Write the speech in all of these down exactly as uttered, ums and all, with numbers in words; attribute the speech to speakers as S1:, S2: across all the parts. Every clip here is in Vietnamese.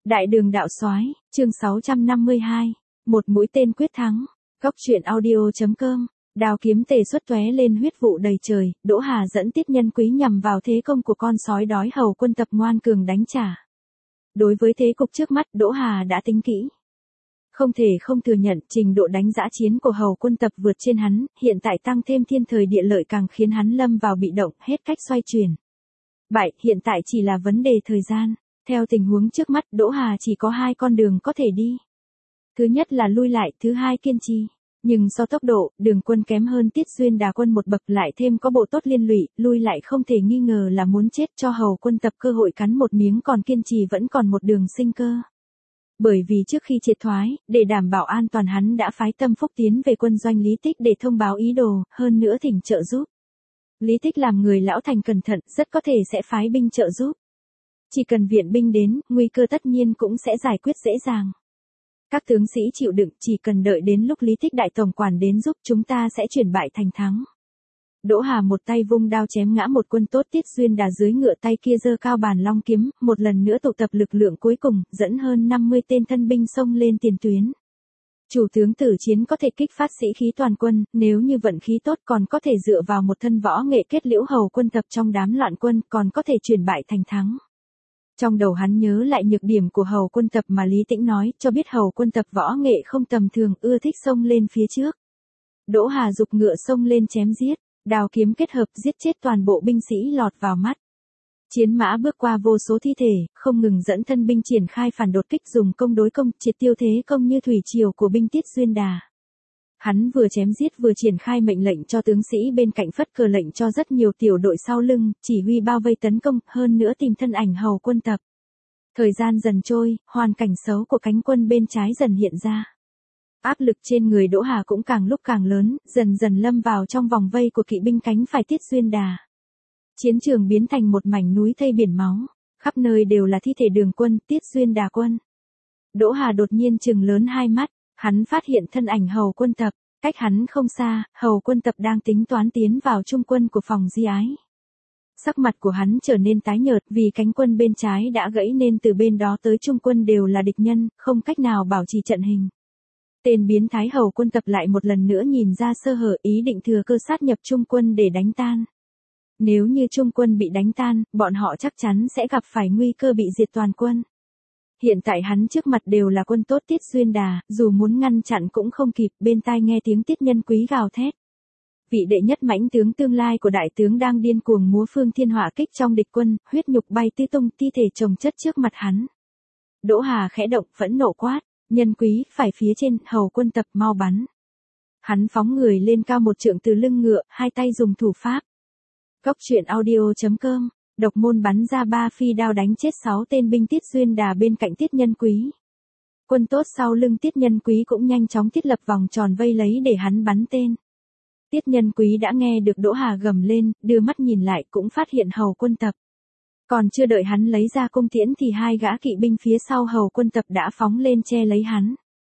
S1: Đại đường đạo soái, chương sáu trăm năm mươi hai, một mũi tên quyết thắng. Góc truyện audio chấm com. Đao kiếm tề xuất tóe lên huyết vụ đầy trời, Đỗ Hà dẫn Tiết Nhân Quý nhằm vào thế công của con sói đói Hầu Quân Tập ngoan cường đánh trả. Đối với thế cục trước mắt, Đỗ Hà đã tính kỹ. Không thể không thừa nhận, trình độ đánh dã chiến của Hầu Quân Tập vượt trên hắn, hiện tại tăng thêm thiên thời địa lợi càng khiến hắn lâm vào bị động, hết cách xoay chuyển. Bại, hiện tại chỉ là vấn đề thời gian. Theo tình huống trước mắt, Đỗ Hà chỉ có hai con đường có thể đi. Thứ nhất là lui lại, thứ hai kiên trì. Nhưng do tốc độ, Đường Quân kém hơn Tiết Xuyên Đà Quân một bậc, lại thêm có bộ tốt liên lụy, lui lại không thể nghi ngờ là muốn chết, cho Hầu Quân Tập cơ hội cắn một miếng, còn kiên trì vẫn còn một đường sinh cơ. Bởi vì trước khi triệt thoái, để đảm bảo an toàn, hắn đã phái Tâm Phúc tiến về quân doanh Lý Tích để thông báo ý đồ, hơn nữa thỉnh trợ giúp. Lý Tích làm người lão thành cẩn thận, rất có thể sẽ phái binh trợ giúp. Chỉ cần viện binh đến, nguy cơ tất nhiên cũng sẽ giải quyết dễ dàng. Các tướng sĩ chịu đựng, chỉ cần đợi đến lúc Lý Tích đại tổng quản đến giúp, chúng ta sẽ chuyển bại thành thắng. Đỗ Hà một tay vung đao chém ngã một quân tốt, Tiết Xuyên Đà dưới ngựa tay kia giơ cao bàn long kiếm, một lần nữa tụ tập lực lượng cuối cùng, dẫn hơn năm mươi tên thân binh xông lên tiền tuyến. Chủ tướng tử chiến có thể kích phát sĩ khí toàn quân, nếu như vận khí tốt còn có thể dựa vào một thân võ nghệ kết liễu Hầu Quân Tập trong đám loạn quân, còn có thể chuyển bại thành thắng. Trong đầu hắn nhớ lại nhược điểm của Hầu Quân Tập mà Lý Tĩnh nói, cho biết Hầu Quân Tập võ nghệ không tầm thường, ưa thích xông lên phía trước. Đỗ Hà giục ngựa xông lên chém giết, đao kiếm kết hợp giết chết toàn bộ binh sĩ lọt vào mắt. Chiến mã bước qua vô số thi thể, không ngừng dẫn thân binh triển khai phản đột kích, dùng công đối công, triệt tiêu thế công như thủy triều của binh Tiết Xuyên Đà. Hắn vừa chém giết vừa triển khai mệnh lệnh cho tướng sĩ bên cạnh, phất cờ lệnh cho rất nhiều tiểu đội sau lưng, chỉ huy bao vây tấn công, hơn nữa tìm thân ảnh Hầu Quân Tập. Thời gian dần trôi, hoàn cảnh xấu của cánh quân bên trái dần hiện ra. Áp lực trên người Đỗ Hà cũng càng lúc càng lớn, dần dần lâm vào trong vòng vây của kỵ binh cánh phải Tiết Xuyên Đà. Chiến trường biến thành một mảnh núi thây biển máu, khắp nơi đều là thi thể Đường Quân, Tiết Xuyên Đà Quân. Đỗ Hà đột nhiên trừng lớn hai mắt. Hắn phát hiện thân ảnh Hầu Quân Tập, cách hắn không xa, Hầu Quân Tập đang tính toán tiến vào trung quân của phòng Di Ái. Sắc mặt của hắn trở nên tái nhợt, vì cánh quân bên trái đã gãy nên từ bên đó tới trung quân đều là địch nhân, không cách nào bảo trì trận hình. Tên biến thái Hầu Quân Tập lại một lần nữa nhìn ra sơ hở, ý định thừa cơ sát nhập trung quân để đánh tan. Nếu như trung quân bị đánh tan, bọn họ chắc chắn sẽ gặp phải nguy cơ bị diệt toàn quân. Hiện tại hắn trước mặt đều là quân tốt Tiết Xuyên Đà, dù muốn ngăn chặn cũng không kịp, bên tai nghe tiếng Tiết Nhân Quý gào thét. Vị đệ nhất mãnh tướng tương lai của đại tướng đang điên cuồng múa phương thiên hỏa kích trong địch quân, huyết nhục bay tứ tung, thi thể chồng chất trước mặt hắn. Đỗ Hà khẽ động, phẫn nộ quát, Nhân Quý, phải phía trên, Hầu Quân Tập, mau bắn. Hắn phóng người lên cao một trượng từ lưng ngựa, hai tay dùng thủ pháp. Góc truyện audio chấm com. Độc môn bắn ra ba phi đao đánh chết sáu tên binh Tiết Xuyên Đà bên cạnh Tiết Nhân Quý. Quân tốt sau lưng Tiết Nhân Quý cũng nhanh chóng thiết lập vòng tròn vây lấy để hắn bắn tên. Tiết Nhân Quý đã nghe được Đỗ Hà gầm lên, đưa mắt nhìn lại cũng phát hiện Hầu Quân Tập. Còn chưa đợi hắn lấy ra cung tiễn thì hai gã kỵ binh phía sau Hầu Quân Tập đã phóng lên che lấy hắn.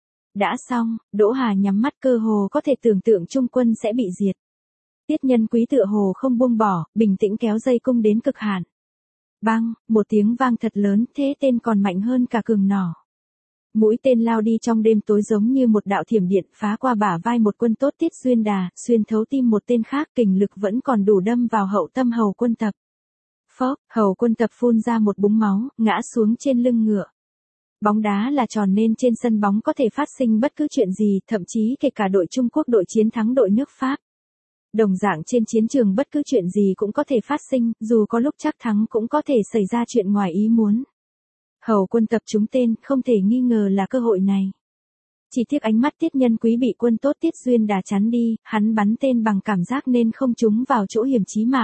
S1: Đã xong, Đỗ Hà nhắm mắt, cơ hồ có thể tưởng tượng trung quân sẽ bị diệt. Tiết Nhân Quý tựa hồ không buông bỏ, bình tĩnh kéo dây cung đến cực hạn. Bang, một tiếng vang thật lớn, thế tên còn mạnh hơn cả cường nỏ. Mũi tên lao đi trong đêm tối giống như một đạo thiểm điện, phá qua bả vai một quân tốt Tiết Xuyên Đà, xuyên thấu tim một tên khác, kình lực vẫn còn đủ đâm vào hậu tâm Hầu Quân Tập. Phốc, Hầu Quân Tập phun ra một búng máu, ngã xuống trên lưng ngựa. Bóng đá là tròn nên trên sân bóng có thể phát sinh bất cứ chuyện gì, thậm chí kể cả đội Trung Quốc đội chiến thắng đội nước Pháp. Đồng dạng trên chiến trường bất cứ chuyện gì cũng có thể phát sinh, dù có lúc chắc thắng cũng có thể xảy ra chuyện ngoài ý muốn. Hầu Quân Tập trúng tên, không thể nghi ngờ là cơ hội này. Chỉ tiếc ánh mắt Tiết Nhân Quý bị quân tốt Tiết Xuyên Đà chắn đi, hắn bắn tên bằng cảm giác nên không trúng vào chỗ hiểm chí mạng.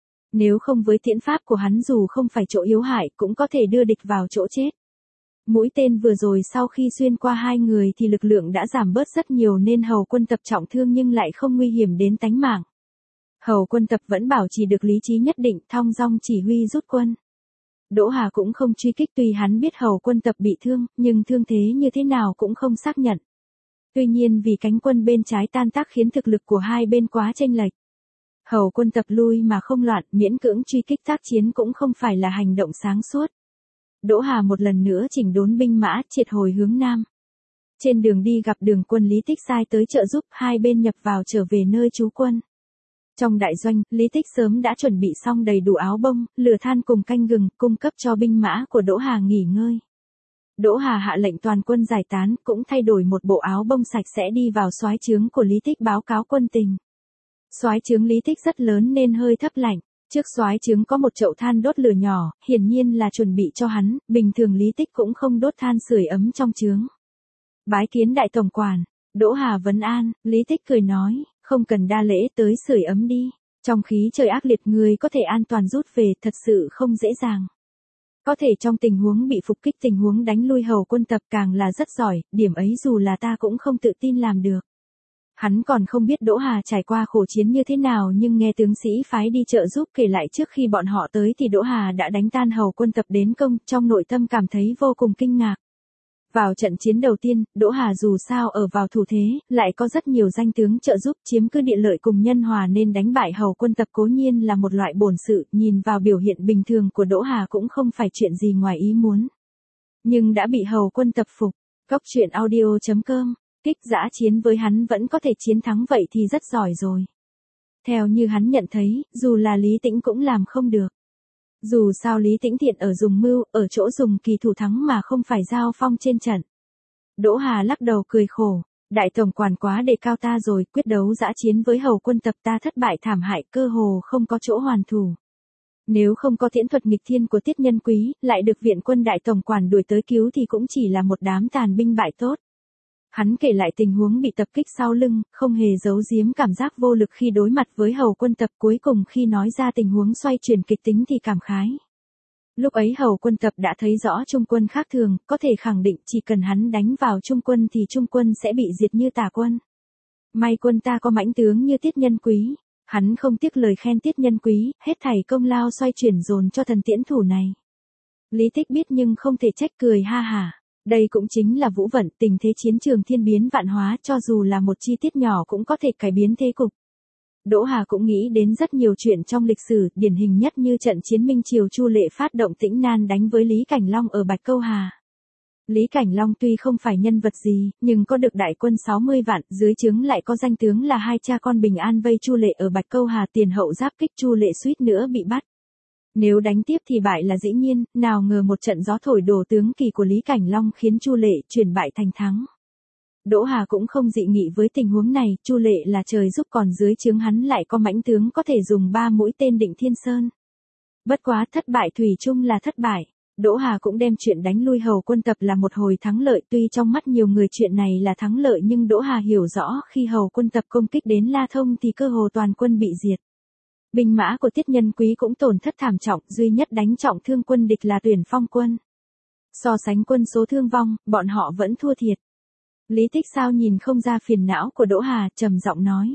S1: Nếu không với tiễn pháp của hắn, dù không phải chỗ yếu hại cũng có thể đưa địch vào chỗ chết. Mũi tên vừa rồi sau khi xuyên qua hai người thì lực lượng đã giảm bớt rất nhiều nên Hầu Quân Tập trọng thương nhưng lại không nguy hiểm đến tánh mạng. Hầu Quân Tập vẫn bảo trì được lý trí nhất định, thong dong chỉ huy rút quân. Đỗ Hà cũng không truy kích, tuy hắn biết Hầu Quân Tập bị thương, nhưng thương thế như thế nào cũng không xác nhận. Tuy nhiên vì cánh quân bên trái tan tác khiến thực lực của hai bên quá chênh lệch. Hầu Quân Tập lui mà không loạn, miễn cưỡng truy kích tác chiến cũng không phải là hành động sáng suốt. Đỗ Hà một lần nữa chỉnh đốn binh mã, triệt hồi hướng Nam. Trên đường đi gặp Đường quân Lý Tích sai tới trợ giúp, hai bên nhập vào trở về nơi trú quân. Trong đại doanh, Lý Tích sớm đã chuẩn bị xong đầy đủ áo bông, lửa than cùng canh gừng, cung cấp cho binh mã của Đỗ Hà nghỉ ngơi. Đỗ Hà hạ lệnh toàn quân giải tán, cũng thay đổi một bộ áo bông sạch sẽ đi vào soái trướng của Lý Tích báo cáo quân tình. Soái trướng Lý Tích rất lớn nên hơi thấp lạnh. Trước soái trướng có một chậu than đốt lửa nhỏ, hiển nhiên là chuẩn bị cho hắn, bình thường Lý Tích cũng không đốt than sưởi ấm trong trướng. Bái kiến đại tổng quản, Đỗ Hà vấn an, Lý Tích cười nói, không cần đa lễ, tới sưởi ấm đi, trong khí trời ác liệt người có thể an toàn rút về thật sự không dễ dàng. Có thể trong tình huống bị phục kích, tình huống đánh lui hầu quân tập càng là rất giỏi, điểm ấy dù là ta cũng không tự tin làm được. Hắn còn không biết Đỗ Hà trải qua khổ chiến như thế nào, nhưng nghe tướng sĩ phái đi trợ giúp kể lại trước khi bọn họ tới thì Đỗ Hà đã đánh tan hầu quân tập đến công, trong nội tâm cảm thấy vô cùng kinh ngạc. Vào trận chiến đầu tiên, Đỗ Hà dù sao ở vào thủ thế, lại có rất nhiều danh tướng trợ giúp, chiếm cứ địa lợi cùng nhân hòa nên đánh bại hầu quân tập cố nhiên là một loại bổn sự, nhìn vào biểu hiện bình thường của Đỗ Hà cũng không phải chuyện gì ngoài ý muốn. Nhưng đã bị hầu quân tập phục, Cóc truyện audio chấm com, kích dã chiến với hắn vẫn có thể chiến thắng vậy thì rất giỏi rồi. Theo như hắn nhận thấy, dù là Lý Tĩnh cũng làm không được. Dù sao Lý Tĩnh thiện ở dùng mưu, ở chỗ dùng kỳ thủ thắng mà không phải giao phong trên trận. Đỗ Hà lắc đầu cười khổ, đại tổng quản quá đề cao ta rồi, quyết đấu dã chiến với hầu quân tập ta thất bại thảm hại, cơ hồ không có chỗ hoàn thủ. Nếu không có tiễn thuật nghịch thiên của Tiết Nhân Quý, lại được viện quân đại tổng quản đuổi tới cứu thì cũng chỉ là một đám tàn binh bại tốt. Hắn kể lại tình huống bị tập kích sau lưng, không hề giấu giếm cảm giác vô lực khi đối mặt với hầu quân tập, cuối cùng khi nói ra tình huống xoay chuyển kịch tính thì cảm khái. Lúc ấy hầu quân tập đã thấy rõ Trung quân khác thường, có thể khẳng định chỉ cần hắn đánh vào Trung quân thì Trung quân sẽ bị diệt như tà quân. May quân ta có mãnh tướng như Tiết Nhân Quý, hắn không tiếc lời khen Tiết Nhân Quý, hết thảy công lao xoay chuyển dồn cho thần tiễn thủ này. Lý Tích biết nhưng không thể trách, cười ha hả. Đây cũng chính là vũ vận, tình thế chiến trường thiên biến vạn hóa, cho dù là một chi tiết nhỏ cũng có thể cải biến thế cục. Đỗ Hà cũng nghĩ đến rất nhiều chuyện trong lịch sử, điển hình nhất như trận chiến Minh Triều Chu Lệ phát động Tĩnh Nan đánh với Lý Cảnh Long ở Bạch Câu Hà. Lý Cảnh Long tuy không phải nhân vật gì, nhưng có được đại quân sáu mươi vạn, dưới trướng lại có danh tướng là hai cha con bình an vây Chu Lệ ở Bạch Câu Hà, tiền hậu giáp kích, Chu Lệ suýt nữa bị bắt. Nếu đánh tiếp thì bại là dĩ nhiên, nào ngờ một trận gió thổi đổ tướng kỳ của Lý Cảnh Long khiến Chu Lệ chuyển bại thành thắng. Đỗ Hà cũng không dị nghị với tình huống này, Chu Lệ là trời giúp còn dưới trướng hắn lại có mãnh tướng có thể dùng ba mũi tên Định Thiên Sơn. Bất quá thất bại thủy chung là thất bại. Đỗ Hà cũng đem chuyện đánh lui hầu quân tập là một hồi thắng lợi, tuy trong mắt nhiều người chuyện này là thắng lợi nhưng Đỗ Hà hiểu rõ khi hầu quân tập công kích đến La Thông thì cơ hồ toàn quân bị diệt. Binh mã của Tiết Nhân Quý cũng tổn thất thảm trọng, duy nhất đánh trọng thương quân địch là Tuyển Phong quân. So sánh quân số thương vong, bọn họ vẫn thua thiệt. Lý Tích sao nhìn không ra phiền não của Đỗ Hà, trầm giọng nói.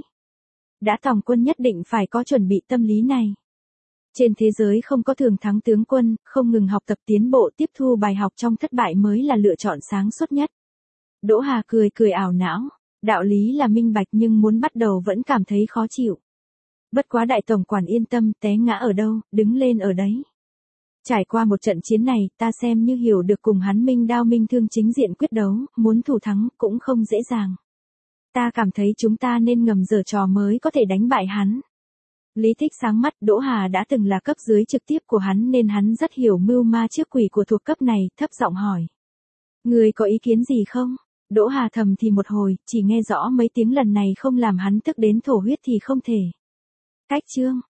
S1: Đã tòng quân nhất định phải có chuẩn bị tâm lý này. Trên thế giới không có thường thắng tướng quân, không ngừng học tập tiến bộ, tiếp thu bài học trong thất bại mới là lựa chọn sáng suốt nhất. Đỗ Hà cười cười ảo não, đạo lý là minh bạch nhưng muốn bắt đầu vẫn cảm thấy khó chịu. Bất quá đại tổng quản yên tâm, té ngã ở đâu, đứng lên ở đấy. Trải qua một trận chiến này, ta xem như hiểu được cùng hắn minh đao minh thương chính diện quyết đấu, muốn thủ thắng cũng không dễ dàng. Ta cảm thấy chúng ta nên ngầm giở trò mới có thể đánh bại hắn. Lý Tích sáng mắt, Đỗ Hà đã từng là cấp dưới trực tiếp của hắn nên hắn rất hiểu mưu ma trước quỷ của thuộc cấp này, thấp giọng hỏi. Người có ý kiến gì không? Đỗ Hà thầm thì một hồi, chỉ nghe rõ mấy tiếng lần này không làm hắn tức đến thổ huyết thì không thể. Cách chương.